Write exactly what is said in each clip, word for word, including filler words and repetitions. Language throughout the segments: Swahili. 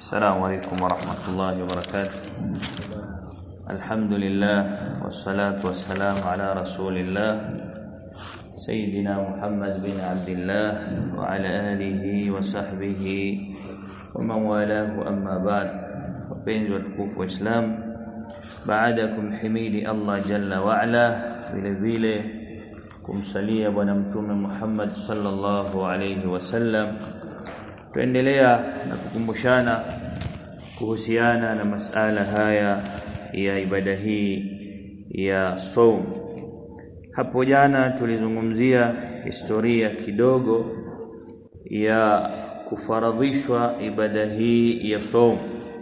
السلام عليكم ورحمة الله وبركاته. الحمد لله والصلاة والسلام على رسول الله سيدنا محمد بن عبد الله وعلى آله وصحبه ومن والاه. أما بعد، wapenzi watukufu wa Islam, baadakum himidi Allah jalla wa ala, vile vile kumsalia bwana mtume Muhammad sallallahu alayhi wasallam. Tuendelea na kukumbushana kuhusiana na masala haya ya ibada hii ya saum. Hapo jana tulizungumzia historia kidogo ya kufaradhishwa ibada hii ya saum,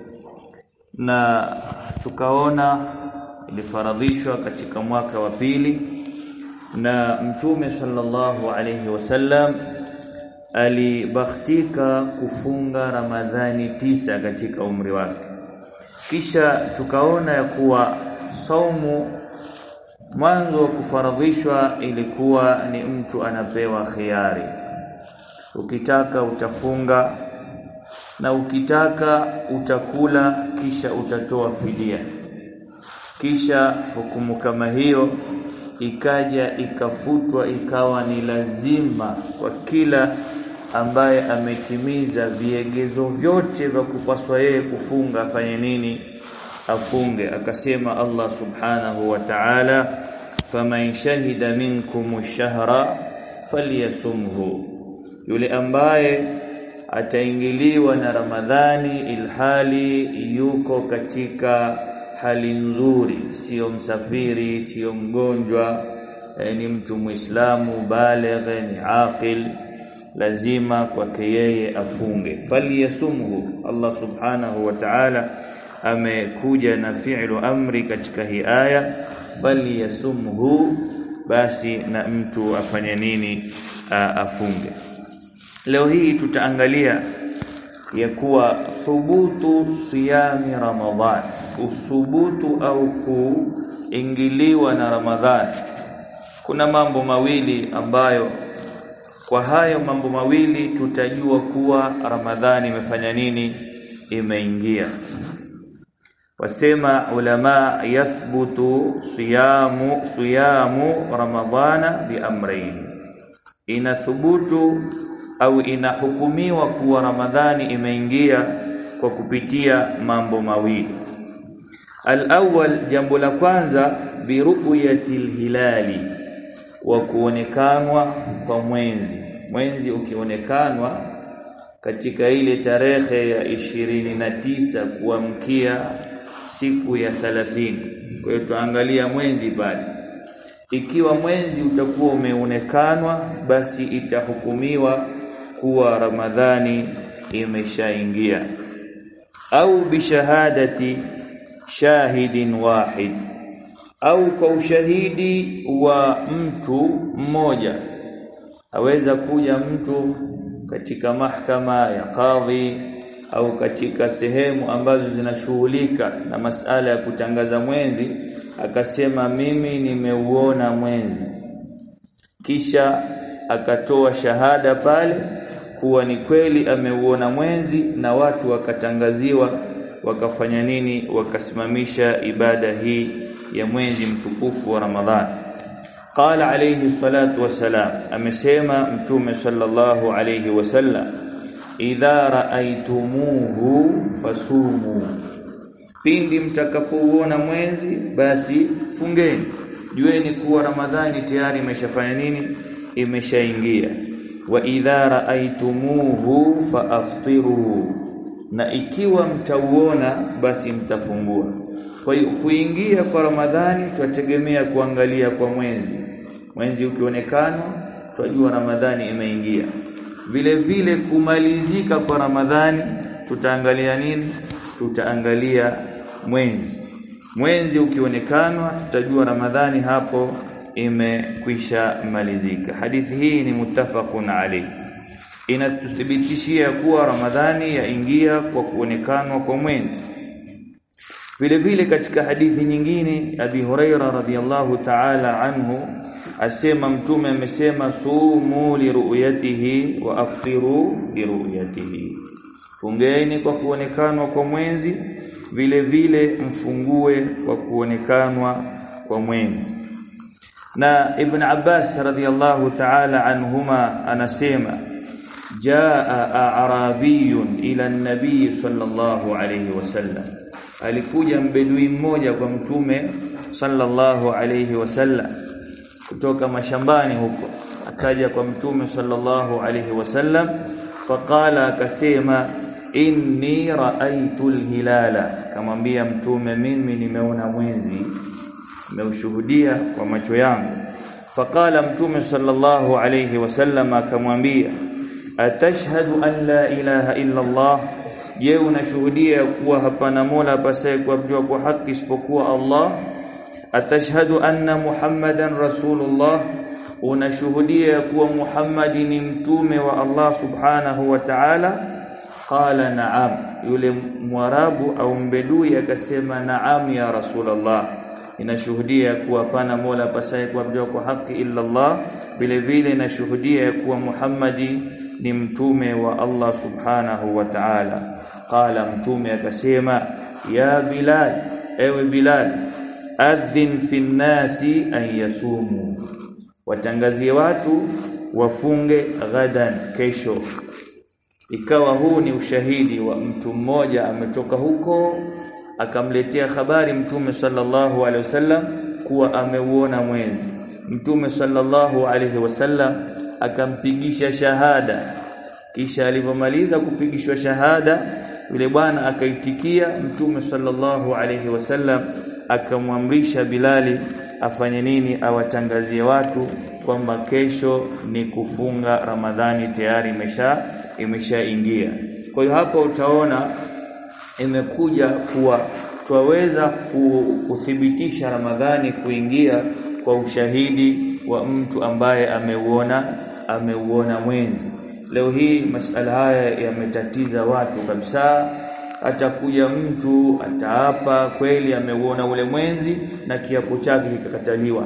na tukaona ilifaradhishwa katika mwaka wa pili, na mtume sallallahu alayhi wasallam alibakhtika kufunga Ramadhani tisa katika umri wake. Kisha tukaona ya kuwa saumu mwanzo wa kufaradhishwa ilikuwa ni mtu anapewa khiari, ukitaka utafunga na ukitaka utakula kisha utatoa fidia. Kisha hukumu kama hiyo ikaja ikafutwa, ikawa ni lazima kwa kila ambaye ametimiza viegezo vyote vya kupaswa yeye kufunga afanye nini? Afunge. Akasema Allah subhanahu wa ta'ala, faman shahida minkum ash-shahra falyasumhu, yule ambaye ataingiliwa na Ramadhani ilhali yuko katika hali nzuri, sio msafiri, sio mgonjwa, e, ni mtu Muislamu baligh, ni aqil, lazima kwake yeye afunge. Falyasumhu. Allah subhanahu wa ta'ala amekuja na fi'lu amri katika hii aya, falyasumhu, basi na mtu afanye nini? Afunge. Leo hii tutaangalia ya kuwa thubutu siyami Ramadhan, uthubutu au kuingiliwa na Ramadhani. Kuna mambo mawili ambayo kwa hayo mambo mawili tutajua kuwa Ramadhani imefanya nini? Imeingia. Wasema ulama, yathbutu siyamu siyamu Ramadhana biamrayn, inathubutu au inahukumiwa kuwa Ramadhani imeingia kwa kupitia mambo mawili. Al-awwal, jambo la kwanza, bi ru'yatil hilali, wa kuonekanwa kwa mwezi. Mwezi ukionekanwa katika ile tarehe ya ishirini na tisa kuamkia siku ya thelathini. Kwa hiyo tuangalia mwezi pale. Ikiwa mwezi utakuwa umeonekanwa, basi itahukumiwa kuwa Ramadhani imeshaingia. Au bishahadati shahidin wahid, au kwa ushahidi wa mtu mmoja. Aweza kuja mtu katika mahakama ya kadhi au katika sehemu ambazo zinashughulika na masala ya kutangaza mwezi, akasema mimi nimeuona mwezi, kisha akatoa shahada pale kuwa ni kweli ameuona mwezi, na watu wakatangaziwa, wakafanya nini? Wakasimamisha ibada hii ya mwezi mtukufu wa Ramadhani. Qala alayhi salatu wassalam, amesema mtume sallallahu alayhi wasallam, idha ra'aytumuhu fasumu, pindi mtakapouona mwezi basi fungeni. Jueni kuwa Ramadhani tayari imeshafanya nini? Imeshaingia. Wa idha ra'aytumuhu faaftiru, na ikiwa mtauona basi mtafungua. Kwa hiyo kuingia kwa Ramadhani tutategemea kuangalia kwa mwezi. Mwezi ukionekana tutajua Ramadhani imeingia. Vile vile kumalizika kwa Ramadhani tutaangalia nini? Tutaangalia mwezi. Mwezi ukionekana tutajua Ramadhani hapo imekwisha malizika. Hadithi hii ni muttafaqun alayhi, inatuthibitishia kuwa Ramadhani yaingia kwa kuonekanwa kwa mwezi. Vile vile katika hadithi nyingine, Abi Huraira radhiyallahu ta'ala anhu asema mtume amesema, sumu li ru'yatihi wa aftiru li ru'yatihi, fungeni kwa kuonekanwa kwa mwezi, vile vile mfungue kwa kuonekanwa kwa mwezi. Na Ibn Abbas radhiyallahu ta'ala anhuma anasema, jaa a'rabiyun ila an-nabiy sallallahu alayhi wasallam, alikuja mbedui mmoja kwa mtume sallallahu alayhi wasallam kutoka mashambani huko, akaja kwa mtume sallallahu alayhi wasallam, faqala, akasema, inni ra'aytul hilala, kamwambia mtume, mimi nimeona mwezi, nimeushuhudia kwa macho yangu. Faqala mtume sallallahu alayhi wasallam akamwambia, atashhadu an la ilaha illa Allah, je, unashuhudia kuwa hapana mola apasaye kuabudiwa kwa haki isipokuwa Allah? Atashhadu anna Muhammadan rasulullah, unashuhudia kuwa Muhammad ni mtume wa Allah subhanahu wa ta'ala? Qala na'am, yule mwarabu au mbedui akasema, na'am ya rasulullah, inashuhudia kuwa hapana mola apasaye kuabudiwa kwa haki illa Allah, vile vile inashuhudia kuwa Muhammadi ni mtume wa Allah subhanahu wa ta'ala. Qala, mtume akasema, ya Bilal, ewe Bilal, adhin fi nnasi an yasumu, watangazie watu wafunge ghadan, kesho. Ikawa huu ni ushahidi wa mtu mmoja ametoka huko akamletea habari mtume sallallahu alaihi wasallam kuwa ameuona mwezi. Mtume sallallahu alaihi wasallam akampigisha shahada, kisha alivyomaliza kupigishwa shahada, yule bwana akaitikia. Mtume sallallahu alaihi wasallam akamwamrisha Bilali afanye nini? Awatangazie watu kwamba kesho ni kufunga Ramadhani, tayari imesha imeshaingia. Kwa hiyo hapa utaona imekuja kuwa twaweza kuthibitisha Ramadhani kuingia kwa ushahidi wa mtu ambaye ameuona ameuona mwezi. Leo hii masala haya yametatiza watu kabisa. Atakuja mtu ataapa kweli ameuona ule mwezi na kiapo chake kikakataliwa.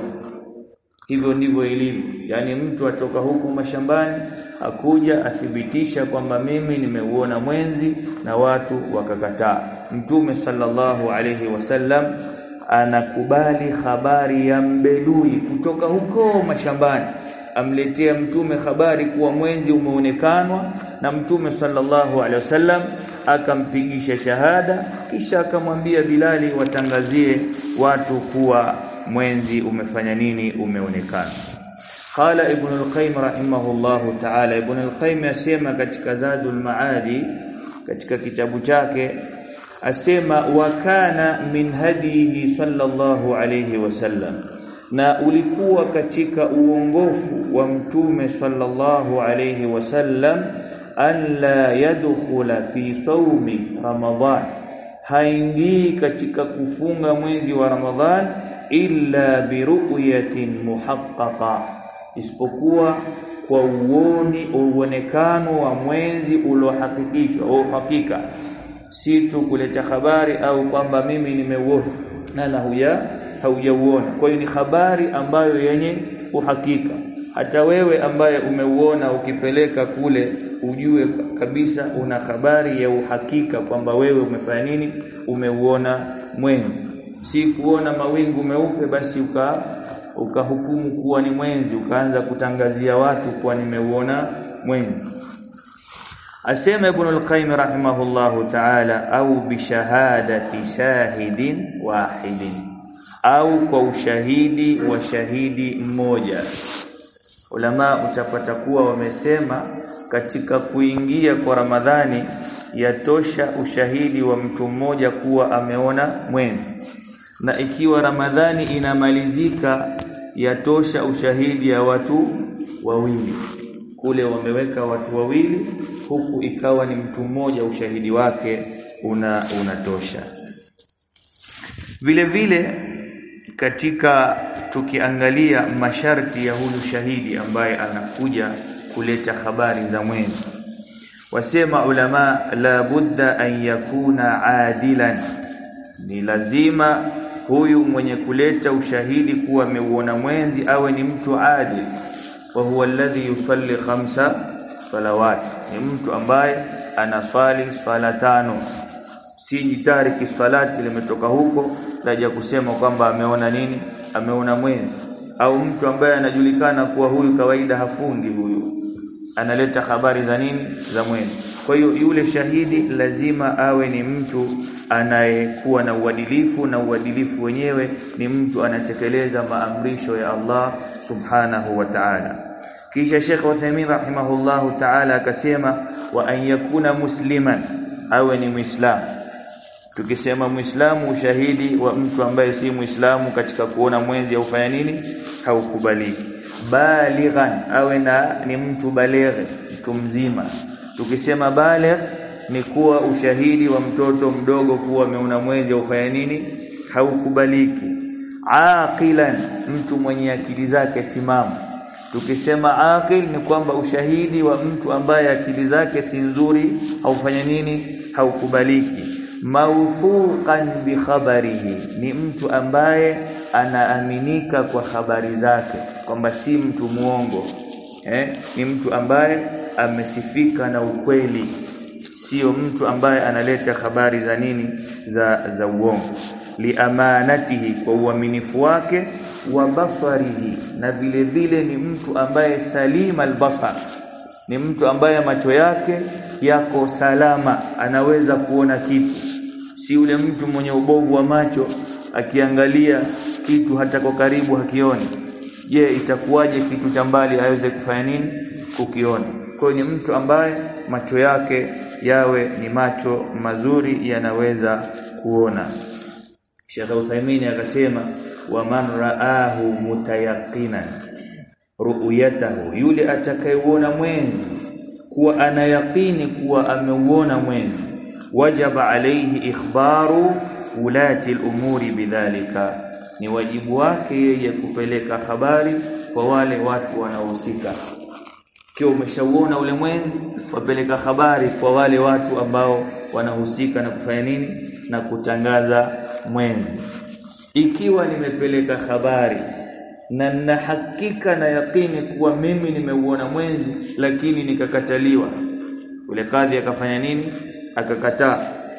Hivyo ndivyo ilivyo. Yaani mtu atoka huko mashambani akuja athibitisha kwamba mimi nimeuona mwezi na watu wakakataa. Mtume sallallahu alayhi wasallam anakubali habari ya mbedui kutoka huko mashambani, amletea mtume habari kuwa mwezi umeonekanwa, na mtume sallallahu alaihi wasallam akampigisha shahada, kisha akamwambia Bilali watangazie watu kuwa mwezi umefanya nini, umeonekana. Qala Ibn al-Qayyim rahimahullahu ta'ala, Ibn al-Qayyim asema katika Zadul Maadi katika kitabu chake, asema wa kana min hadihi sallallahu alayhi wasallam, na ulikuwa katika uongofu wa mtume sallallahu alayhi wasallam, an la yadkhula fi sawmi Ramadhan, haingii katika kufunga mwezi wa Ramadhan illa bi ru'yatin muhaqqaqa, isipokuwa kwa uoni uonekano wa mwezi uliohakikishwa au hakika, si tu kuleta habari au kwamba mimi nimeuona na la huja haujauona. Kwa hiyo ni habari ambayo yenye uhakika. Hata wewe ambaye umeuona ukipeleka kule, ujue kabisa una habari ya uhakika kwamba wewe umefanya nini, umeuona mwezi. Si kuona mawingu meupe basi uka ukahukumu kuwa ni mwezi, ukaanza kutangazia watu kuwa nimeuona mwezi. Asema Ibn al-Qayyim rahimahullahu ta'ala, au bi shahadati shahidin wahidin, au kwa ushahidi wa shahidi mmoja. Ulama utapata kuwa wamesema katika kuingia kwa Ramadhani yatosha ushahidi wa mtu mmoja kuwa ameona mwezi, na ikiwa Ramadhani inamalizika yatosha ushahidi ya watu wawili. Kule wameweka watu wawili, huku ikawa ni mtu mmoja, ushahidi wake una unatosha. Vile vile katika tukiangalia masharti ya huyu shahidi ambaye anakuja kuleta habari za mwezi, wasema ulama, la budda an yakuna adilan, ni lazima huyu mwenye kuleta ushahidi kuwa ameuona mwezi awe ni mtu adil. Wa huwa alladhi yusalli khamsa salawat, ni mtu ambaye anaswali swala tano, si jitariki salati limetoka huko laja kusema kwamba ameona nini, ameona mwezi. Au mtu ambaye anajulikana kuwa huyu kawaida hafungi, huyu analeta habari za nini, za mwezi. Kwa hiyo yule shahidi lazima awe ni mtu anayekuwa na uadilifu, na uadilifu wenyewe ni mtu anatekeleza maamrisho ya Allah subhanahu wa ta'ala. Kisha Sheikh Uthaymeen rahimahullahu ta'ala akasema wa an yakuna musliman, awe ni muislamu. Tukisema muislamu, ushahidi wa mtu ambaye si muislamu katika kuona mwezi au fanya nini haukubaliki. Balighan, awe na ni mtu baligh, mtu mzima. Tukisema baligh ni kuwa ushahidi wa mtoto mdogo kuwa ameona mwezi au fanya nini haukubaliki. Aqilan, mtu mwenye akili zake timamu. Tukisema aqil ni kwamba ushahidi wa mtu ambaye akili zake si nzuri haufanya nini haukubaliki. Mawthuqan bi khabarihi, ni mtu ambaye anaaminika kwa habari zake, kwamba si mtu muongo. Eh, ni mtu ambaye amesifika na ukweli, sio mtu ambaye analeta habari za nini za za uongo. Li amanatihi, kwa uaminifu wake, wa basarihi, na vile vile ni mtu ambaye salima albasar, ni mtu ambaye macho yake yako salama, anaweza kuona kitu. Si ule mtu mwenye ubovu wa macho akiangalia kitu hata kwa karibu hakioni. Je, itakuwaje kitu cha mbali aweze kufanya nini kukiona? Kwa hiyo ni mtu ambaye macho yake yawe ni macho mazuri, yanaweza kuona. Sheikh Uthaymeen akasema wa man raahu mutayaqinan ru'yatahu, yule atakayeona mwezi kuwa anayaqini kuwa ameuona mwezi, wajaba alayhi ikhbaru ulati al-umuri bidhalika, ni wajibu wake yeye kupeleka habari kwa wale watu wanaohusika. Kio umeshauona ule mwezi, wapeleka habari kwa wale watu ambao wanahusika na kufanya nini, na kutangaza mwezi. Ikiwa nimepeleka habari na na hakika na yakini kuwa mimi nimeuona mwezi, lakini nikakataliwa, ule kadhi akafanya nini, akakataa.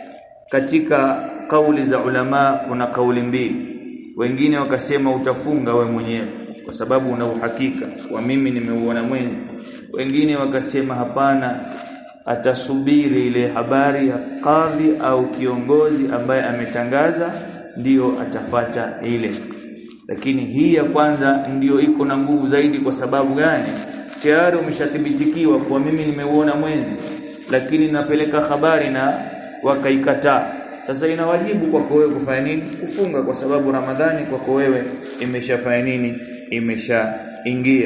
Katika kauli za ulama kuna kauli mbili. Wengine wakasema utafunga we mwenyewe kwa sababu una uhakika kwa mimi nimeuona mwezi. Wengine wakasema hapana, atasubiri ile habari ya kadhi au kiongozi ambaye ametangaza, ndio atafata ile. Lakini hii ya kwanza ndio iko na nguvu zaidi. Kwa sababu gani? Tayari umeshathibitikiwa kwa mimi nimeuona mwezi, lakini napeleka habari na wakaikataa. Sasa inawajibu kwako wewe kufanya nini? Kufunga, kwa sababu Ramadhani kwako wewe imeshafanya nini? Imeshaingia.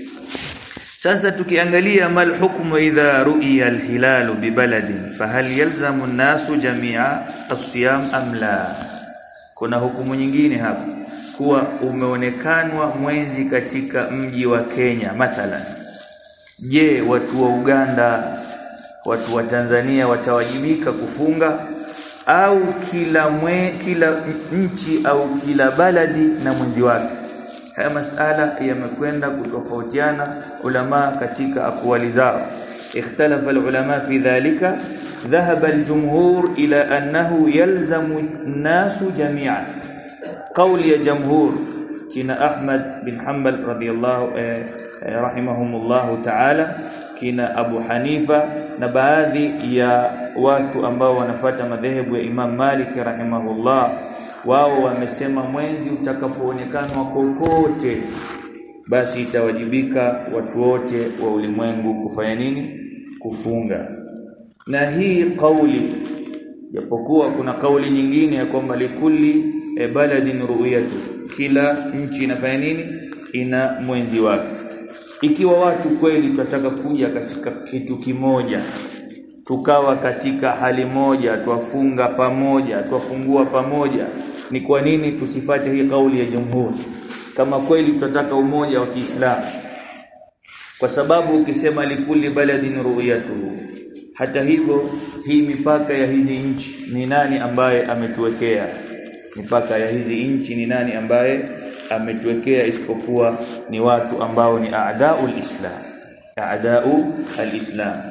Sasa tukiangalia mal hukmu idha ru'iya al-hilal bi baladin fahal yalzamu an-nasu jami'a as-siyam am la? Kuna hukumu nyingine hapa, kuwa umeonekanwa mwezi katika mji wa Kenya mathalan. Je, watu wa Uganda, watu wa Tanzania watawajibika kufunga, au kila mwe, kila nchi au kila baladi na mwezi wake? Haya masala yamekwenda kutofautiana ulama katika akwali zao. Ikhtalafa alulama fi dhalika, dhahaba aljumhur ila annahu yalzamu an-nasu jami'an. Qawli ya jumhur kina Ahmad bin Hanbal radiyallahu eh, eh, rahimahumullahu ta'ala, kina Abu Hanifa na baadhi ya watu ambao wanafuata madhehebu ya Imam Malik rahimahullah, wao wamesema mwezi utakapoonekana kokote basi itawajibika watu wote wa ulimwengu kufanya nini? Kufunga. Na hii kauli, japokuwa kuna kauli nyingine ya kwamba likulli e baladin ru'yatu, kila nchi inafanya nini? Ina mwezi wake. Ikiwa watu kweli tutataka kuja katika kitu kimoja, tukawa katika hali moja, tuafunga pamoja, tuafungua pamoja, ni kwa nini tusifate hii kauli ya jumhuri kama kweli tutataka umoja wa Kiislamu? Kwa sababu ukisema likulli baladin ru'yatuhu, hata hivyo hii mipaka ya hizi nchi ni nani ambaye ametuwekea? Mipaka ya hizi nchi ni nani ambaye ametuwekea isipokuwa ni watu ambao ni a'daul islam, a'dau al-islam.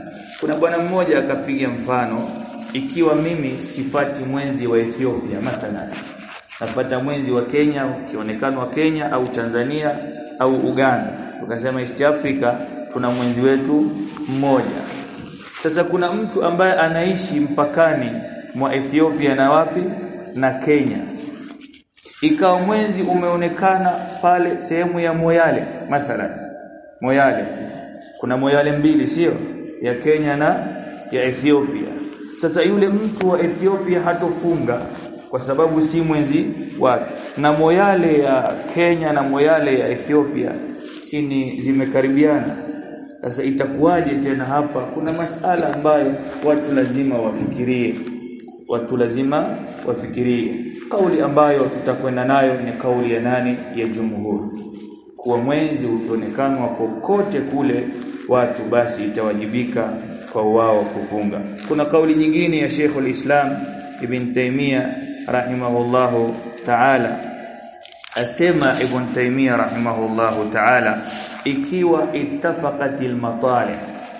Kuna bwana mmoja akapiga mfano, ikiwa mimi sifati mwezi wa Ethiopia mathalan, nafuata mwezi wa Kenya, ukionekana wa Kenya au Tanzania au Uganda, tukasema East Africa tuna mwezi wetu mmoja. Sasa kuna mtu ambaye anaishi mpakani mwa Ethiopia na wapi na Kenya, ikawa mwezi umeonekana pale sehemu ya Moyale mathalan. Moyale kuna Moyale mbili sio, ya Kenya na ya Ethiopia. Sasa yule mtu wa Ethiopia hatofunga kwa sababu si mwezi wake, na Moyale ya Kenya na Moyale ya Ethiopia sini zimekaribiana. Sasa itakuwaje tena hapa? Kuna masala ambayo watu lazima wafikirie, watu lazima wafikirie. Kauli ambayo tutakwenda nayo ni kauli ya nani? Ya jumhuri, kuwa mwezi ukionekana kokote kule watu basi itawajibika kwa wao kufunga. Kuna kauli nyingine ya Sheikh al-Islam Ibn Taymiyyah rahimahullahu ta'ala, asema Ibn Taymiyyah rahimahullahu ta'ala, ikiwa ittafaqatil matalih,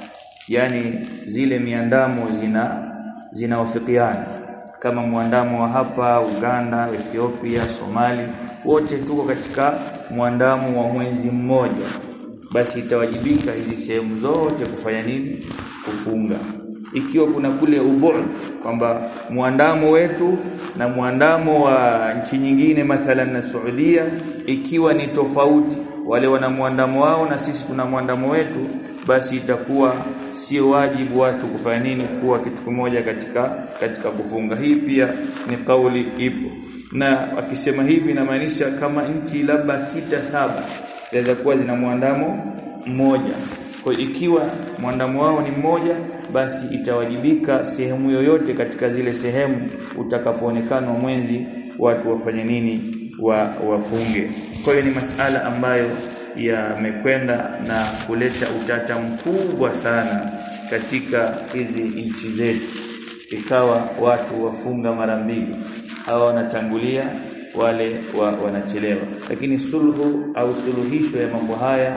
yani zile miandamo zina zinawafikiana, kama muandamo wa hapa Uganda, Ethiopia, Somali, wote tuko katika muandamo wa mwezi mmoja, basi itawajibika hizi sehemu zote kufanya nini? Kufunga. Ikiwa kuna kule ubu'd kwamba muandamo wetu na muandamo wa nchi nyingine mathalan na Saudia ikiwa ni tofauti, wale wana muandamo wao na sisi tuna muandamo wetu, basi itakuwa sio wajibu watu kufanya nini? Kuwa kitu kimoja katika katika kufunga. Hii pia ni kauli ipo, na akisema hivi inamaanisha kama nchi labda sita saba zaweza kuwa zina muandamo mmoja. Kwa ikiwa muandamo wao ni mmoja, basi itawajibika sehemu yoyote katika zile sehemu utakapoonekana mwezi watu wafanye nini? Wa wafunge. Kwa hiyo ni masala ambayo yamekwenda na kuleta utata mkubwa sana katika hizi nchi zetu, ikawa watu wafunga mara mbili, hawa wanatangulia wale wa, wanachelewa. Lakini sulhu au suluhisho ya mambo haya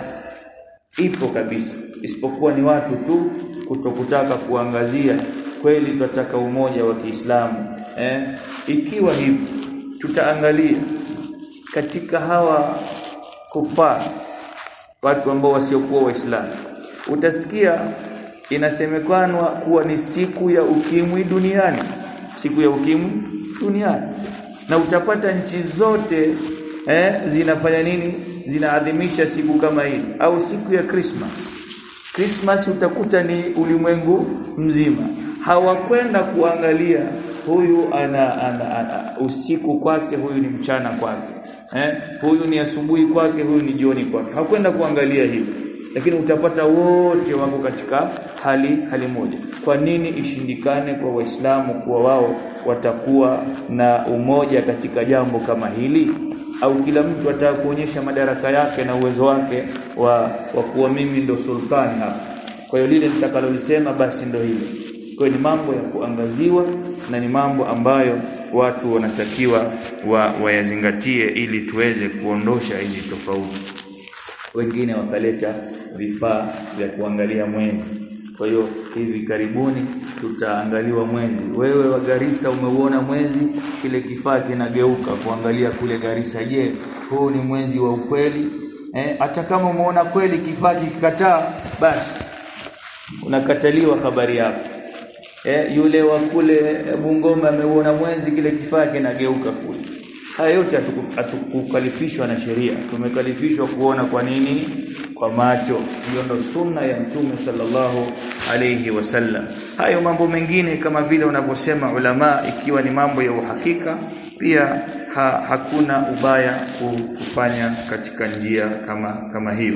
ipo kabisa, isipokuwa ni watu tu kutokutaka kuangazia kweli tunataka umoja wa Kiislamu. Eh, ikiwa hivi tutaangalia katika hawa kufar, watu ambao wasiokuwa Waislamu, utasikia inasemekana kuwa ni siku ya ukimwi duniani, siku ya ukimwi duniani, na utapata nchi zote eh zinafanya nini? Zinaadhimisha siku kama hii, au siku ya Christmas. Christmas utakuta ni ulimwengu mzima, hawakwenda kuangalia huyu ana, ana, ana usiku kwake, huyu ni mchana kwake, eh huyu ni asubuhi kwake, huyu ni jioni kwake, hawakwenda kuangalia hilo. Lakini utapata wote wako katika hali hali moja. Kwa nini ishindikane kwa Waislamu kuwa wao watakuwa na umoja katika jambo kama hili? Au kila mtu ataka kuonyesha madaraka yake na uwezo wake wa, wa kuwa mimi ndo sultani hapa, kwa hiyo lile nitakalolisema basi ndo hilo. Kwa hiyo ni mambo ya kuangaziwa na ni mambo ambayo watu wanatakiwa wa, wayazingatie ili tuweze kuondosha hizi tofauti. Wengine wakaleta vifaa vya kuangalia mwezi. Kwa hiyo hivi karibuni tutaangaliwa mwezi. Wewe wa Garissa umeuona mwezi, kile kifaa kinageuka kuangalia kule Garissa, je, huu ni mwezi wa ukweli? Eh, hata kama umeona kweli kifaa kikikataa, basi unakataliwa habari yako. Eh, yule wa kule Bungoma ameuona mwezi, kile kifaa kinageuka kule. Haya yote hatukukalifishwa na sheria, tumekalifishwa kuona. Kwa nini? Kwa macho. Hiyo ndio sunna ya Mtume sallallahu alayhi wasallam. Hayo mambo mengine kama vile unavyosema ulama, ikiwa ni mambo ya uhakika, pia ha, hakuna ubaya kufanya katika njia kama kama hiyo.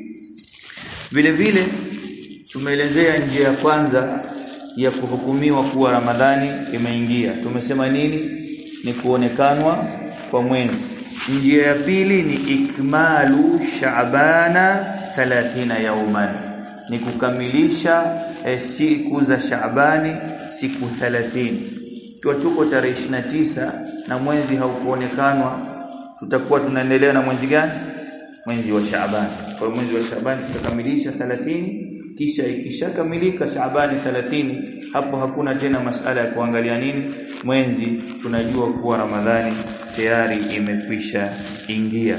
Vile vile tumeelezea njia ya kwanza ya kuhukumiwa kuwa Ramadhani imeingia. Tumesema nini? Ni kuonekanwa kwa mwezi. Njia ya pili ni ikmalu Shaabana thalathina yawman, ni kukamilisha eh, siku za Shaabani siku thelathini. Kwa tuko tarehe ishirini na tisa na mwezi haukuonekanwa, tutakuwa tunaendelea na mwezi gani? Mwezi wa Shaabani. Kwa mwezi wa Shaabani tutakamilisha thelathini, kisha ikishakamilika Shaabani thelathini, hapo hakuna tena masala ya kuangalia nini mwezi, tunajua kuwa Ramadhani tayari imekwisha ingia.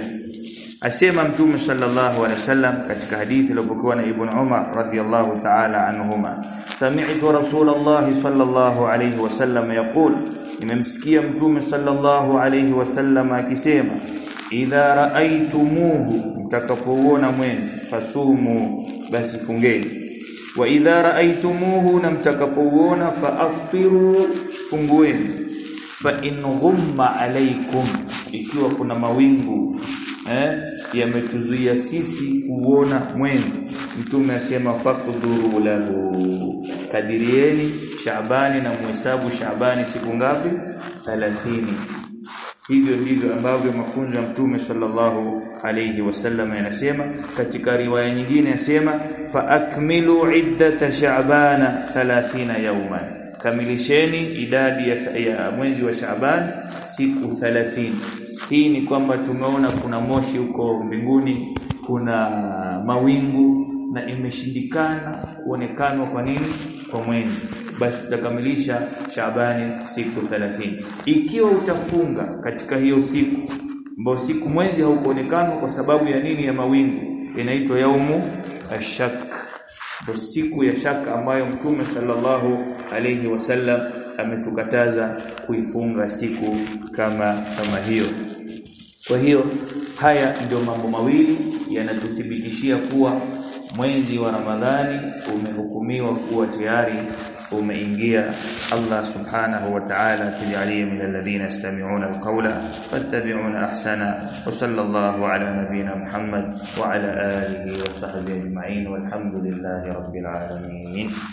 Asema Mtume sallallahu alaihi wasallam katika hadithi iliyopokewa na Ibn Umar radhiyallahu ta'ala anhuma, sami'tu Rasulullah sallallahu alaihi wasallam yaqul, nimemsikia Mtume sallallahu alaihi wasallam akisema, idha ra'aytumuhu, mtakapoona mwezi, fasumu, basi fungeni, wa idha ra'aytumuhu, na mtakapoona, faaftiru, fungueni, fa in ghumma alaykum, ikiwa kuna mawingu eh yametuzuia sisi kuona mwezi, Mtume asema faqduru lahu, kadirieni Shaabani na muhesabu Shaabani siku ngapi? thelathini. Hivyo ndivyo ambavyo mafunzo ya Mtume sallallahu alayhi wasallam yanasema. Katika riwaya nyingine yasema fa akmilu iddata Shaabana thelathina yawman, kamilisheni idadi ya, ya mwezi wa Shaaban siku thelathini. Hii ni kwamba tumeona kuna moshi huko mbinguni, kuna mawingu, na imeshindikana kuonekanwa kwa nini kwa mwezi, basi tutakamilisha Shaabani siku thelathini. Ikiwa utafunga katika hiyo siku ambayo siku mwezi haukuonekanwa kwa sababu ya nini, ya mawingu, inaitwa yaumu ashak, ndio siku ya shaka ambayo Mtume sallallahu alayhi wasallam ametukataza kuifunga siku kama kama hiyo. Kwa hiyo haya ndio mambo mawili yanatuthibitishia kuwa mwezi wa Ramadhani umehukumiwa kuwa tayari umeingia. Allah subhanahu wa ta'ala tujalie min alladhina yastami'una alqawla fattabi'una ahsana, wa sallallahu ala nabiyyina Muhammad wa ala alihi wa sahbihi ajma'in, walhamdulillahi rabbil alamin.